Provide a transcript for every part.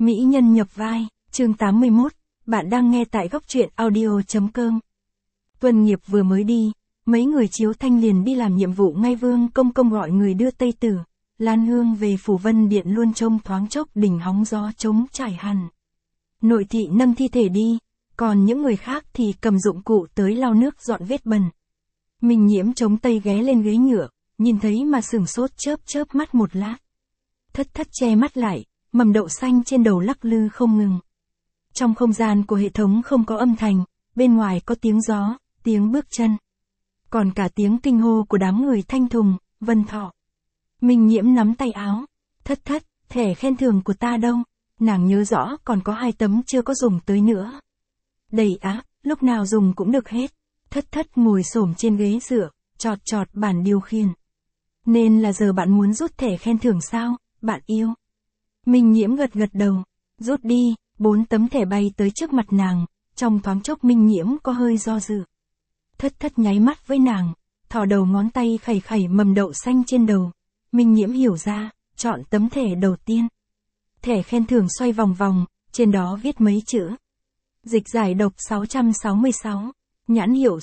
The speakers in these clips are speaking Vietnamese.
Mỹ nhân nhập vai, chương 81, bạn đang nghe tại góc truyện audio.com. Tuần nghiệp vừa mới đi, mấy người Chiếu Thanh liền đi làm nhiệm vụ ngay Vương Công Công gọi người đưa Tây Tử, Lan Hương về Phủ Vân Điện luôn trông thoáng chốc đỉnh hóng gió trống trải hẳn. Nội thị nâng thi thể đi, còn những người khác thì cầm dụng cụ tới lau nước dọn vết bẩn. Minh Nhiễm chống tay ghé lên ghế nhựa, nhìn thấy mà sửng sốt chớp mắt một lát. Thất thất che mắt lại, mầm đậu xanh trên đầu lắc lư không ngừng. Trong không gian của hệ thống không có âm thanh, bên ngoài có tiếng gió, tiếng bước chân. Còn cả tiếng kinh hô của đám người Thanh Thùng, Vân Thọ. Minh Nhiễm nắm tay áo. Thất thất, thẻ khen thưởng của ta đâu? Nàng nhớ rõ còn có 2 tấm chưa có dùng tới nữa. Đầy á, lúc nào dùng cũng được hết. Thất thất ngồi xổm trên ghế dựa, chọt bản điều khiển. Nên là giờ bạn muốn rút thẻ khen thưởng sao, bạn yêu? Minh Nhiễm gật đầu. Rút đi, 4 tấm thẻ bay tới trước mặt nàng, trong thoáng chốc Minh Nhiễm có hơi do dự. Thất thất nháy mắt với nàng, thò đầu ngón tay khẩy mầm đậu xanh trên đầu. Minh Nhiễm hiểu ra, chọn tấm thẻ đầu tiên. Thẻ khen thưởng xoay vòng vòng, trên đó viết mấy chữ. Dịch giải độc 666. Nhãn hiệu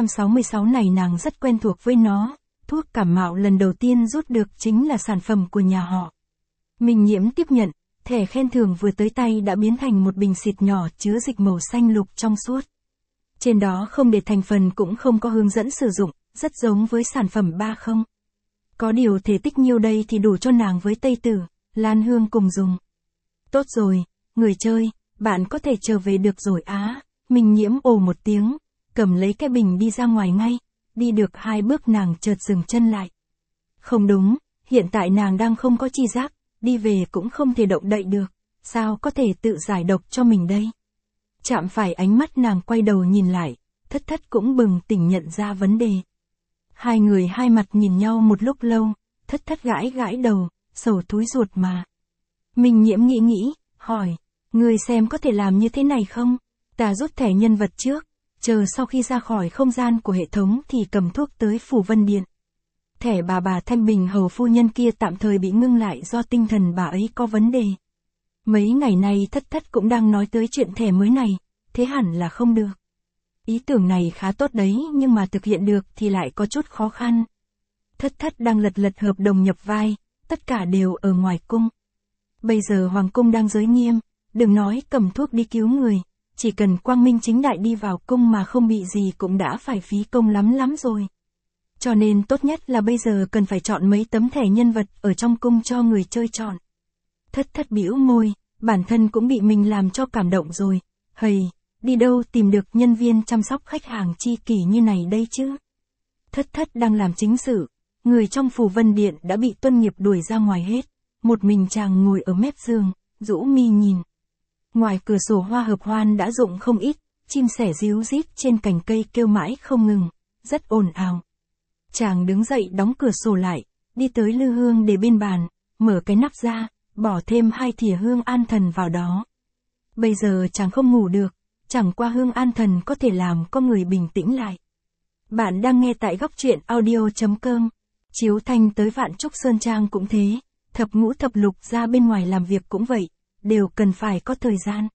666 này nàng rất quen thuộc với nó, thuốc cảm mạo lần đầu tiên rút được chính là sản phẩm của nhà họ. Minh Nhiễm tiếp nhận, thẻ khen thưởng vừa tới tay đã biến thành một bình xịt nhỏ chứa dịch màu xanh lục trong suốt. Trên đó không để thành phần cũng không có hướng dẫn sử dụng, rất giống với sản phẩm 30. Có điều thể tích nhiêu đây thì đủ cho nàng với Tây Tử, Lan Hương cùng dùng. Tốt rồi, người chơi, bạn có thể trở về được rồi á. Minh Nhiễm ồ một tiếng, cầm lấy cái bình đi ra ngoài ngay, đi được 2 bước nàng chợt dừng chân lại. Không đúng, hiện tại nàng đang không có chi giác, đi về cũng không thể động đậy được, sao có thể tự giải độc cho mình đây? Chạm phải ánh mắt nàng quay đầu nhìn lại, thất thất cũng bừng tỉnh nhận ra vấn đề. Hai người hai mặt nhìn nhau một lúc lâu, thất thất gãi đầu, sầu túi ruột mà. Minh Nhiễm nghĩ, hỏi, người xem có thể làm như thế này không? Ta rút thẻ nhân vật trước, chờ sau khi ra khỏi không gian của hệ thống thì cầm thuốc tới Phủ Vân Điện. Thẻ bà Thanh Bình hầu phu nhân kia tạm thời bị ngưng lại do tinh thần bà ấy có vấn đề. Mấy ngày nay thất thất cũng đang nói tới chuyện thẻ mới này, thế hẳn là không được. Ý tưởng này khá tốt đấy nhưng mà thực hiện được thì lại có chút khó khăn. Thất thất đang lật hợp đồng nhập vai, tất cả đều ở ngoài cung. Bây giờ Hoàng cung đang giới nghiêm, đừng nói cầm thuốc đi cứu người, chỉ cần quang minh chính đại đi vào cung mà không bị gì cũng đã phải phí công lắm rồi. Cho nên tốt nhất là bây giờ cần phải chọn mấy tấm thẻ nhân vật ở trong cung cho người chơi chọn. Thất thất bĩu môi, bản thân cũng bị mình làm cho cảm động rồi. Hầy, đi đâu tìm được nhân viên chăm sóc khách hàng chi kỷ như này đây chứ? Thất thất đang làm chính sự, người trong Phủ Vân Điện đã bị Tuân Nghiệp đuổi ra ngoài hết. Một mình chàng ngồi ở mép giường, rũ mi nhìn. Ngoài cửa sổ hoa hợp hoan đã rụng không ít, chim sẻ ríu rít trên cành cây kêu mãi không ngừng, rất ồn ào. Chàng đứng dậy đóng cửa sổ lại, đi tới lư hương để bên bàn, mở cái nắp ra, bỏ thêm 2 thìa hương an thần vào đó. Bây giờ chàng không ngủ được, chẳng qua hương an thần có thể làm con người bình tĩnh lại. Bạn đang nghe tại góc truyện audio.com. Chiếu Thanh tới Vạn Trúc Sơn Trang cũng thế, thập ngũ thập lục ra bên ngoài làm việc cũng vậy, đều cần phải có thời gian.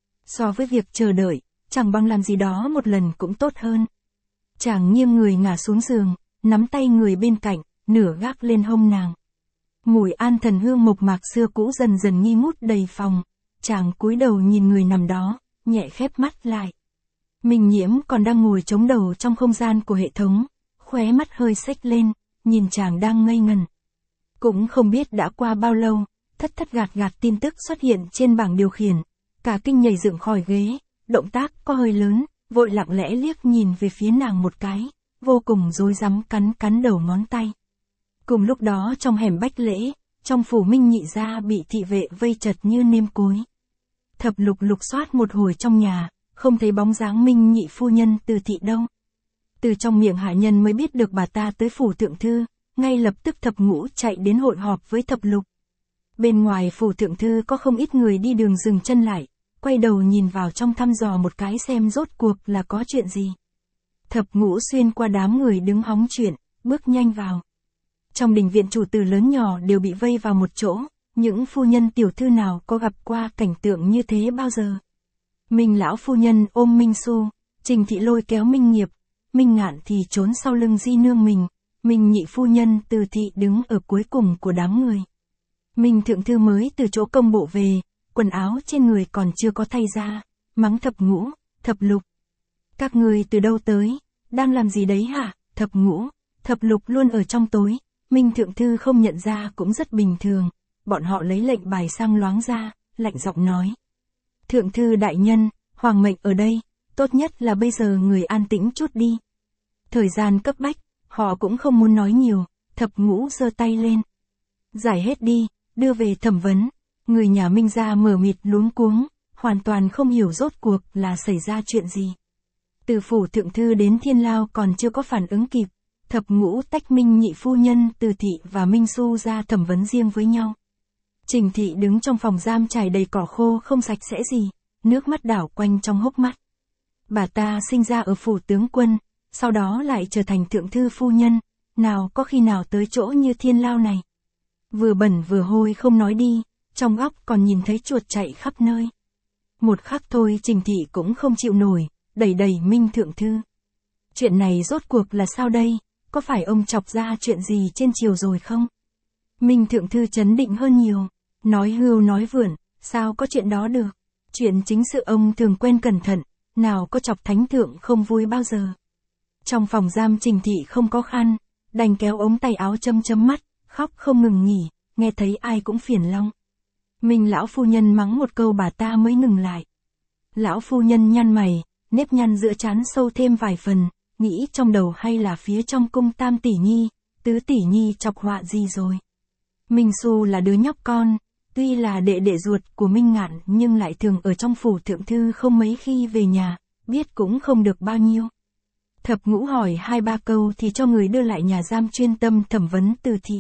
So với việc chờ đợi, chẳng bằng làm gì đó một lần cũng tốt hơn. Chàng nghiêng người ngả xuống giường, nắm tay người bên cạnh, nửa gác lên hông nàng. Mùi an thần hương mộc mạc xưa cũ dần nghi ngút đầy phòng, chàng cúi đầu nhìn người nằm đó, nhẹ khép mắt lại. Minh Nhiễm còn đang ngồi chống đầu trong không gian của hệ thống, khóe mắt hơi xếch lên, nhìn chàng đang ngây ngần. Cũng không biết đã qua bao lâu, thất thất gạt tin tức xuất hiện trên bảng điều khiển, cả kinh nhảy dựng khỏi ghế, động tác có hơi lớn, vội lặng lẽ liếc nhìn về phía nàng một cái, vô cùng rối rắm cắn đầu ngón tay. Cùng lúc đó trong hẻm Bách Lễ, trong phủ Minh Nhị gia bị thị vệ vây chật như nêm cối. Thập lục soát một hồi trong nhà, không thấy bóng dáng Minh Nhị phu nhân Từ thị đâu. Từ trong miệng hạ nhân mới biết được bà ta tới phủ thượng thư, ngay lập tức thập ngũ chạy đến hội họp với thập lục. Bên ngoài phủ thượng thư có không ít người đi đường dừng chân lại, quay đầu nhìn vào trong thăm dò một cái xem rốt cuộc là có chuyện gì. Thập ngũ xuyên qua đám người đứng hóng chuyện, bước nhanh vào. Trong đình viện chủ tử lớn nhỏ đều bị vây vào một chỗ, những phu nhân tiểu thư nào có gặp qua cảnh tượng như thế bao giờ. Minh lão phu nhân ôm Minh Xu, Trình thị lôi kéo Minh Nghiệp, Minh Ngạn thì trốn sau lưng di nương mình, Minh nhị phu nhân Từ thị đứng ở cuối cùng của đám người. Minh thượng thư mới từ chỗ công bộ về, quần áo trên người còn chưa có thay ra, mắng Thập Ngũ, Thập Lục. Các người từ đâu tới, đang làm gì đấy hả? Thập Ngũ, Thập Lục luôn ở trong tối, Minh thượng thư không nhận ra cũng rất bình thường, bọn họ lấy lệnh bài sang loáng ra, lạnh giọng nói. Thượng thư đại nhân, hoàng mệnh ở đây, tốt nhất là bây giờ người an tĩnh chút đi. Thời gian cấp bách, họ cũng không muốn nói nhiều, Thập Ngũ giơ tay lên. Giải hết đi, đưa về thẩm vấn. Người nhà Minh gia mờ mịt luống cuống, hoàn toàn không hiểu rốt cuộc là xảy ra chuyện gì. Từ phủ thượng thư đến Thiên Lao còn chưa có phản ứng kịp, Thập Ngũ tách Minh nhị phu nhân Từ thị và Minh Xu ra thẩm vấn riêng với nhau. Trình thị đứng trong phòng giam trải đầy cỏ khô không sạch sẽ gì, nước mắt đảo quanh trong hốc mắt. Bà ta sinh ra ở phủ tướng quân, sau đó lại trở thành thượng thư phu nhân, nào có khi nào tới chỗ như Thiên Lao này. Vừa bẩn vừa hôi không nói đi, trong góc còn nhìn thấy chuột chạy khắp nơi. Một khắc thôi Trình thị cũng không chịu nổi, đẩy Minh thượng thư. Chuyện này rốt cuộc là sao đây, có phải ông chọc ra chuyện gì trên triều rồi không? Minh thượng thư trấn định hơn nhiều, nói hưu nói vượn, sao có chuyện đó được. Chuyện chính sự ông thường quen cẩn thận, nào có chọc thánh thượng không vui bao giờ. Trong phòng giam Trình thị không có khăn, đành kéo ống tay áo chấm mắt, khóc không ngừng nghỉ, nghe thấy ai cũng phiền long. Minh lão phu nhân mắng một câu bà ta mới ngừng lại. Lão phu nhân nhăn mày, nếp nhăn giữa trán sâu thêm vài phần, nghĩ trong đầu hay là phía trong cung Tam tỷ nhi, Tứ tỷ nhi chọc họa gì rồi. Minh Xu là đứa nhóc con, tuy là đệ ruột của Minh Ngạn nhưng lại thường ở trong phủ thượng thư không mấy khi về nhà, biết cũng không được bao nhiêu. Thập Ngũ hỏi 2-3 câu thì cho người đưa lại nhà giam chuyên tâm thẩm vấn Từ thị.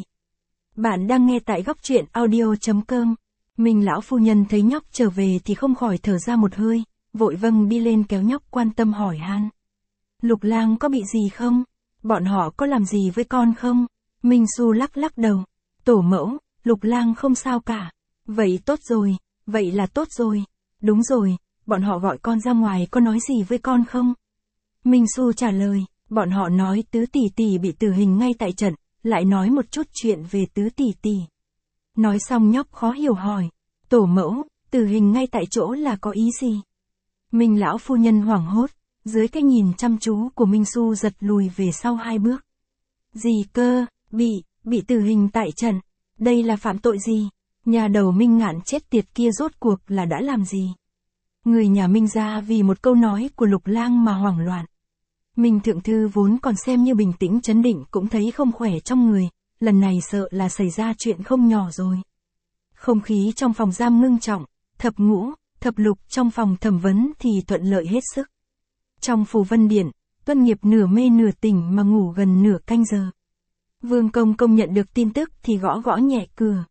Bạn đang nghe tại góc truyện audio.com. Minh lão phu nhân thấy nhóc trở về thì không khỏi thở ra một hơi, vội vâng đi lên kéo nhóc quan tâm hỏi han. Lục lang có bị gì không? Bọn họ có làm gì với con không? Minh Xu lắc đầu. Tổ mẫu, Lục lang không sao cả. Vậy tốt rồi, vậy là tốt rồi. Đúng rồi, bọn họ gọi con ra ngoài có nói gì với con không? Minh Xu trả lời, bọn họ nói Tứ tỷ tỷ bị tử hình ngay tại trận, lại nói một chút chuyện về Tứ tỷ tỷ. Nói xong nhóc khó hiểu hỏi, tổ mẫu, tử hình ngay tại chỗ là có ý gì? Minh lão phu nhân hoảng hốt, dưới cái nhìn chăm chú của Minh Xu giật lùi về sau 2 bước. Gì cơ, bị tử hình tại trận, đây là phạm tội gì? Nhà đầu Minh Ngạn chết tiệt kia rốt cuộc là đã làm gì? Người nhà Minh gia vì một câu nói của Lục lang mà hoảng loạn. Minh thượng thư vốn còn xem như bình tĩnh trấn định cũng thấy không khỏe trong người, lần này sợ là xảy ra chuyện không nhỏ rồi. Không khí trong phòng giam ngưng trọng, Thập Ngũ, Thập Lục trong phòng thẩm vấn thì thuận lợi hết sức. Trong phủ Vân Điện, Tuân Nghiệp nửa mê nửa tỉnh mà ngủ gần nửa canh giờ. Vương Công Công nhận được tin tức thì gõ nhẹ cửa.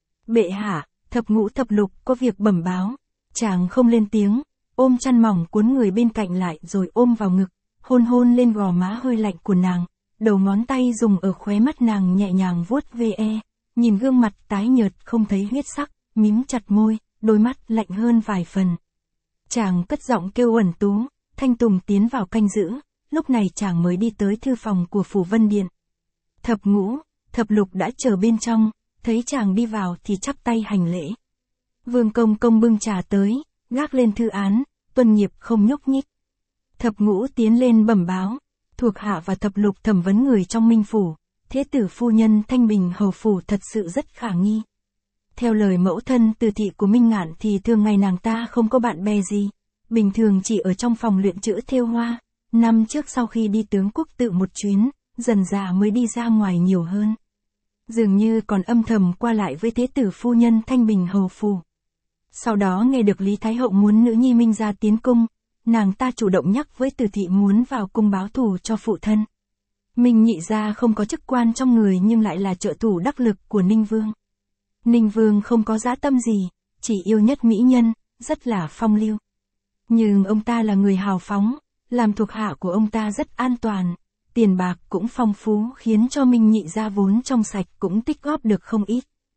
Bệ hạ, Thập Ngũ Thập Lục có việc bẩm báo. Chàng không lên tiếng, ôm chăn mỏng cuốn người bên cạnh lại rồi ôm vào ngực, hôn lên gò má hơi lạnh của nàng, đầu ngón tay dùng ở khóe mắt nàng nhẹ nhàng vuốt ve, nhìn gương mặt tái nhợt không thấy huyết sắc, mím chặt môi, đôi mắt lạnh hơn vài phần. Chàng cất giọng kêu uẩn tú, Thanh Tùng tiến vào canh giữ, lúc này chàng mới đi tới thư phòng của phủ Vân Điện. Thập Ngũ, Thập Lục đã chờ bên trong, thấy chàng đi vào thì chắp tay hành lễ. Vương Công Công bưng trà tới, gác lên thư án, Tuân Nghiệp không nhúc nhích. Thập Ngũ tiến lên bẩm báo, thuộc hạ và Thập Lục thẩm vấn người trong Minh phủ, thế tử phu nhân Thanh Bình hầu phủ thật sự rất khả nghi. Theo lời mẫu thân Từ thị của Minh Ngạn thì thường ngày nàng ta không có bạn bè gì, bình thường chỉ ở trong phòng luyện chữ thêu hoa, năm trước sau khi đi tướng quốc tự một chuyến, dần dà mới đi ra ngoài nhiều hơn. Dường như còn âm thầm qua lại với thế tử phu nhân Thanh Bình hầu phủ. Sau đó nghe được Lý Thái Hậu muốn nữ nhi Minh gia tiến cung, nàng ta chủ động nhắc với Từ thị muốn vào cung báo thù cho phụ thân. Minh nhị gia không có chức quan trong người nhưng lại là trợ thủ đắc lực của Ninh Vương. Ninh Vương không có dã tâm gì, chỉ yêu nhất mỹ nhân, rất là phong lưu. Nhưng ông ta là người hào phóng, làm thuộc hạ của ông ta rất an toàn, tiền bạc cũng phong phú khiến cho Minh nhị gia vốn trong sạch cũng tích góp được không ít.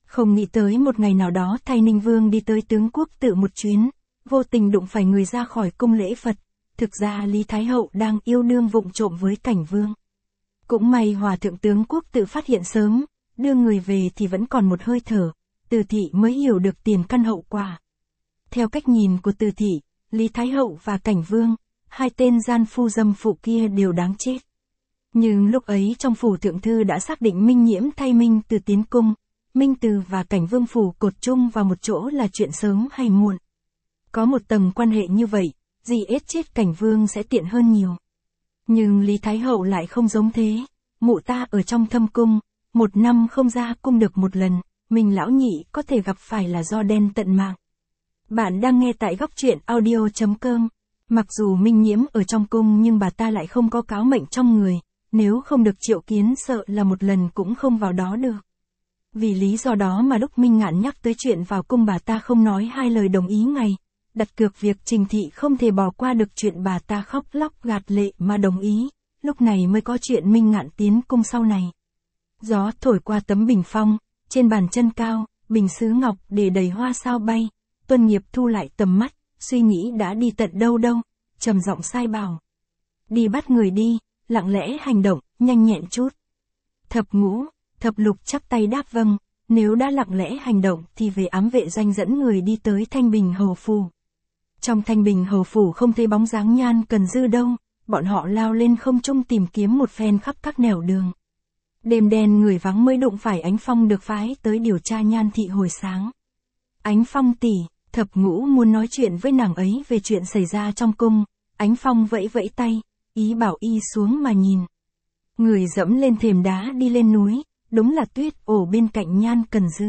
Không nghĩ tới một ngày nào đó thay Ninh Vương đi tới tướng quốc tự một chuyến, vô tình đụng phải người ra khỏi cung lễ Phật, thực ra Lý Thái Hậu đang yêu đương vụng trộm với Cảnh Vương. Cũng may Hòa thượng tướng quốc tự phát hiện sớm, đưa người về thì vẫn còn một hơi thở, Từ Thị mới hiểu được tiền căn hậu quả. Theo cách nhìn của Từ Thị, Lý Thái Hậu và Cảnh Vương, hai tên gian phu dâm phụ kia đều đáng chết. Nhưng lúc ấy trong phủ thượng thư đã xác định Minh Nhiễm thay Minh Từ tiến cung, Minh Từ và Cảnh Vương phủ cột chung vào một chỗ là chuyện sớm hay muộn. Có một tầng quan hệ như vậy, gì ết chết Cảnh Vương sẽ tiện hơn nhiều. Nhưng Lý Thái Hậu lại không giống thế, mụ ta ở trong thâm cung, 1 năm không ra cung được một lần, mình lão nhị có thể gặp phải là do đen tận mạng. Bạn đang nghe tại góc truyện audio.com. Mặc dù Minh Nhiễm ở trong cung nhưng bà ta lại không có cáo mệnh trong người, nếu không được triệu kiến sợ là một lần cũng không vào đó được. Vì lý do đó mà lúc Minh Ngạn nhắc tới chuyện vào cung bà ta không nói hai lời đồng ý ngay, đặt cược việc Trình Thị không thể bỏ qua được chuyện bà ta khóc lóc gạt lệ mà đồng ý, lúc này mới có chuyện Minh Ngạn tiến cung sau này. Gió thổi qua tấm bình phong, trên bàn chân cao, bình sứ ngọc để đầy hoa sao bay, Tuân Nghiệp thu lại tầm mắt, suy nghĩ đã đi tận đâu đâu, trầm giọng sai bảo. Đi bắt người đi, lặng lẽ hành động, nhanh nhẹn chút. Thập Ngũ, Thập Lục chắp tay đáp vâng, nếu đã lặng lẽ hành động thì về ám vệ doanh dẫn người đi tới Thanh Bình Hầu Phủ. Trong Thanh Bình Hầu Phủ không thấy bóng dáng Nhan Cần Dư đâu, bọn họ lao lên không trung tìm kiếm một phen khắp các nẻo đường. Đêm đen người vắng mới đụng phải Ánh Phong được phái tới điều tra Nhan Thị hồi sáng. Ánh Phong tỷ, Thập Ngũ muốn nói chuyện với nàng ấy về chuyện xảy ra trong cung, Ánh Phong vẫy vẫy tay, ý bảo y xuống mà nhìn. Người dẫm lên thềm đá đi lên núi, đúng là Tuyết Ổ bên cạnh Nhan Cần Dư.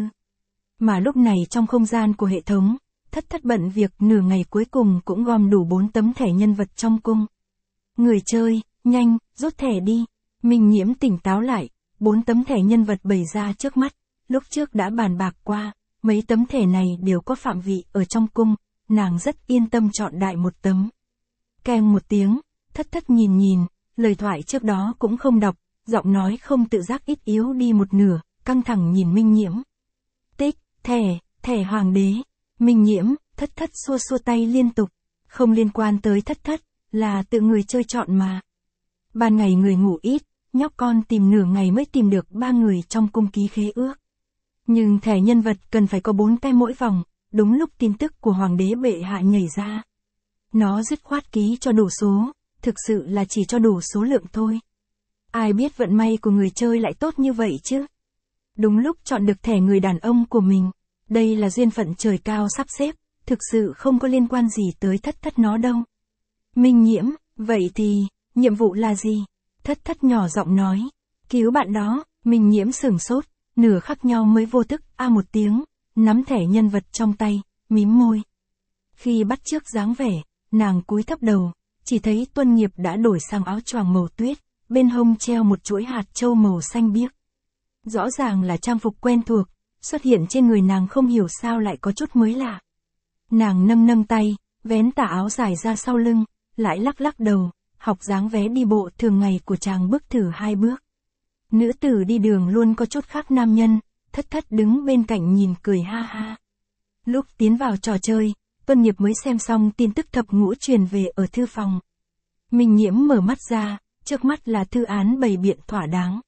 Mà lúc này trong không gian của hệ thống, Thất bận việc nửa ngày cuối cùng cũng gom đủ 4 tấm thẻ nhân vật trong cung. Người chơi, nhanh, rút thẻ đi. Minh Nhiễm tỉnh táo lại, 4 tấm thẻ nhân vật bày ra trước mắt, lúc trước đã bàn bạc qua, mấy tấm thẻ này đều có phạm vị ở trong cung, nàng rất yên tâm chọn đại một tấm. Keng một tiếng, Thất nhìn, lời thoại trước đó cũng không đọc, giọng nói không tự giác ít yếu đi một nửa, căng thẳng nhìn Minh Nhiễm. Tích, thẻ hoàng đế. Minh Nhiễm, Thất xua tay liên tục, không liên quan tới Thất, là tự người chơi chọn mà. Ban ngày người ngủ ít, nhóc con tìm nửa ngày mới tìm được 3 người trong cung ký khế ước. Nhưng thẻ nhân vật cần phải có 4 cái mỗi vòng, đúng lúc tin tức của hoàng đế bệ hạ nhảy ra. Nó dứt khoát ký cho đủ số, thực sự là chỉ cho đủ số lượng thôi. Ai biết vận may của người chơi lại tốt như vậy chứ? Đúng lúc chọn được thẻ người đàn ông của mình. Đây là duyên phận trời cao sắp xếp, thực sự không có liên quan gì tới Thất nó đâu. Minh Nhiễm, vậy thì, nhiệm vụ là gì? Thất nhỏ giọng nói. Cứu bạn đó. Minh Nhiễm sửng sốt, nửa khắc nhau mới vô thức một tiếng, nắm thẻ nhân vật trong tay, mím môi. Khi bắt chước dáng vẻ, nàng cúi thấp đầu, chỉ thấy Tuân Nghiệp đã đổi sang áo choàng màu tuyết, bên hông treo một chuỗi hạt châu màu xanh biếc. Rõ ràng là trang phục quen thuộc, xuất hiện trên người nàng không hiểu sao lại có chút mới lạ. Nàng nâng tay, vén tà áo dài ra sau lưng, lại lắc đầu, học dáng vé đi bộ thường ngày của chàng bước thử 2 bước. Nữ tử đi đường luôn có chút khác nam nhân, Thất đứng bên cạnh nhìn cười ha ha. Lúc tiến vào trò chơi, Tuân Nghiệp mới xem xong tin tức Thập Ngũ truyền về ở thư phòng. Minh Nhiễm mở mắt ra, trước mắt là thư án bày biện thỏa đáng.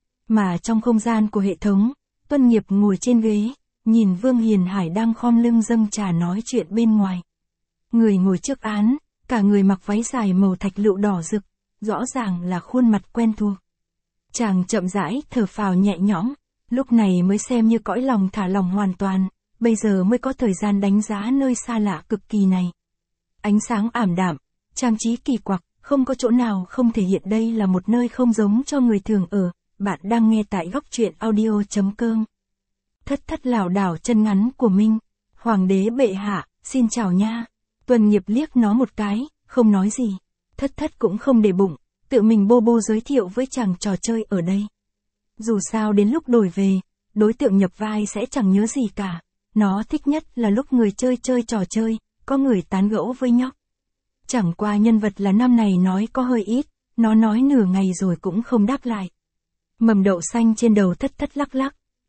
Mà trong không gian của hệ thống, Tuân Nghiệp ngồi trên ghế, nhìn Vương Hiền Hải đang khom lưng dâng trà nói chuyện bên ngoài. Người ngồi trước án, cả người mặc váy dài màu thạch lựu đỏ rực, rõ ràng là khuôn mặt quen thuộc. Chàng chậm rãi thở phào nhẹ nhõm, lúc này mới xem như cõi lòng thả lòng hoàn toàn, bây giờ mới có thời gian đánh giá nơi xa lạ cực kỳ này. Ánh sáng ảm đạm, trang trí kỳ quặc, không có chỗ nào không thể hiện đây là một nơi không giống cho người thường ở. Bạn đang nghe tại góc truyện audio.com. Thất lảo đảo chân ngắn của Minh. Hoàng đế bệ hạ, xin chào nha. Tuân Nghiệp liếc nó một cái, không nói gì. Thất cũng không để bụng, tự mình bô giới thiệu với chàng trò chơi ở đây. Dù sao đến lúc đổi về, đối tượng nhập vai sẽ chẳng nhớ gì cả. Nó thích nhất là lúc người chơi trò chơi, có người tán gẫu với nhóc. Chẳng qua nhân vật là năm này nói có hơi ít, nó nói nửa ngày rồi cũng không đáp lại. Mầm đậu xanh trên đầu Thất lắc,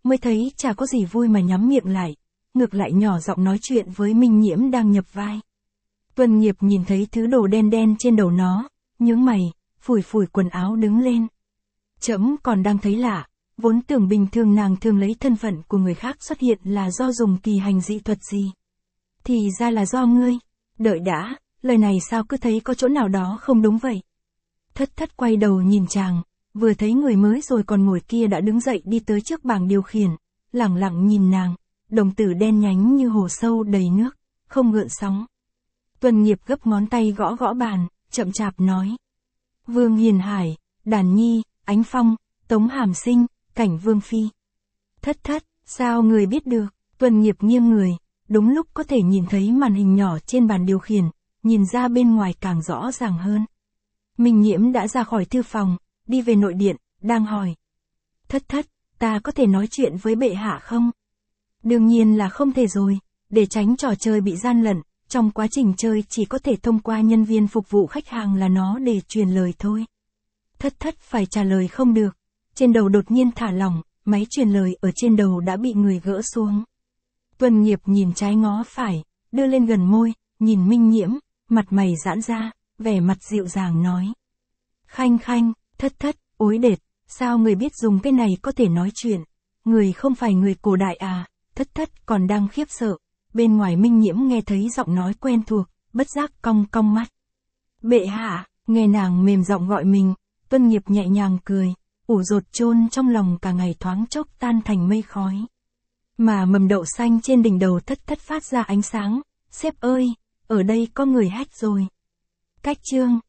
mới thấy chả có gì vui mà nhắm miệng lại, ngược lại nhỏ giọng nói chuyện với Minh Nhiễm đang nhập vai. Tuần Nghiệp nhìn thấy thứ đồ đen đen trên đầu nó, nhướng mày, phủi phủi quần áo đứng lên. Trẫm còn đang thấy lạ, vốn tưởng bình thường nàng thường lấy thân phận của người khác xuất hiện là do dùng kỳ hành dị thuật gì. Thì ra là do ngươi. Đợi đã, lời này sao cứ thấy có chỗ nào đó không đúng vậy. Thất Thất quay đầu nhìn chàng, vừa thấy người mới rồi còn ngồi kia đã đứng dậy đi tới trước bảng điều khiển, lẳng lặng nhìn nàng, đồng tử đen nhánh như hồ sâu đầy nước, không gợn sóng. Tuần Nghiệp gấp ngón tay gõ gõ bàn, chậm chạp nói. Vương Hiền Hải, Đàn Nhi, Ánh Phong, Tống Hàm Sinh, Cảnh Vương Phi. Thất Thất, sao người biết được? Tuần Nghiệp nghiêng người, đúng lúc có thể nhìn thấy màn hình nhỏ trên bàn điều khiển, nhìn ra bên ngoài càng rõ ràng hơn. Minh Nhiễm đã ra khỏi thư phòng, đi về nội điện, đang hỏi. Thất Thất, ta có thể nói chuyện với bệ hạ không? Đương nhiên là không thể rồi, để tránh trò chơi bị gian lận, trong quá trình chơi chỉ có thể thông qua nhân viên phục vụ khách hàng là nó để truyền lời thôi. Thất Thất phải trả lời không được, trên đầu đột nhiên thả lỏng, máy truyền lời ở trên đầu đã bị người gỡ xuống. Tuần Nghiệp nhìn trái ngó phải, đưa lên gần môi, nhìn Minh Nhiễm, mặt mày giãn ra, vẻ mặt dịu dàng nói. Khanh khanh, Thất Thất, ối đệt, sao người biết dùng cái này có thể nói chuyện? Người không phải người cổ đại à? Thất Thất còn đang khiếp sợ, bên ngoài Minh Nhiễm nghe thấy giọng nói quen thuộc, bất giác cong cong mắt. Bệ hạ, nghe nàng mềm giọng gọi mình, Tuần Nghiệp nhẹ nhàng cười, ủ rột chôn trong lòng cả ngày thoáng chốc tan thành mây khói. Mà mầm đậu xanh trên đỉnh đầu Thất Thất phát ra ánh sáng, sếp ơi, ở đây có người hack rồi. Cách chương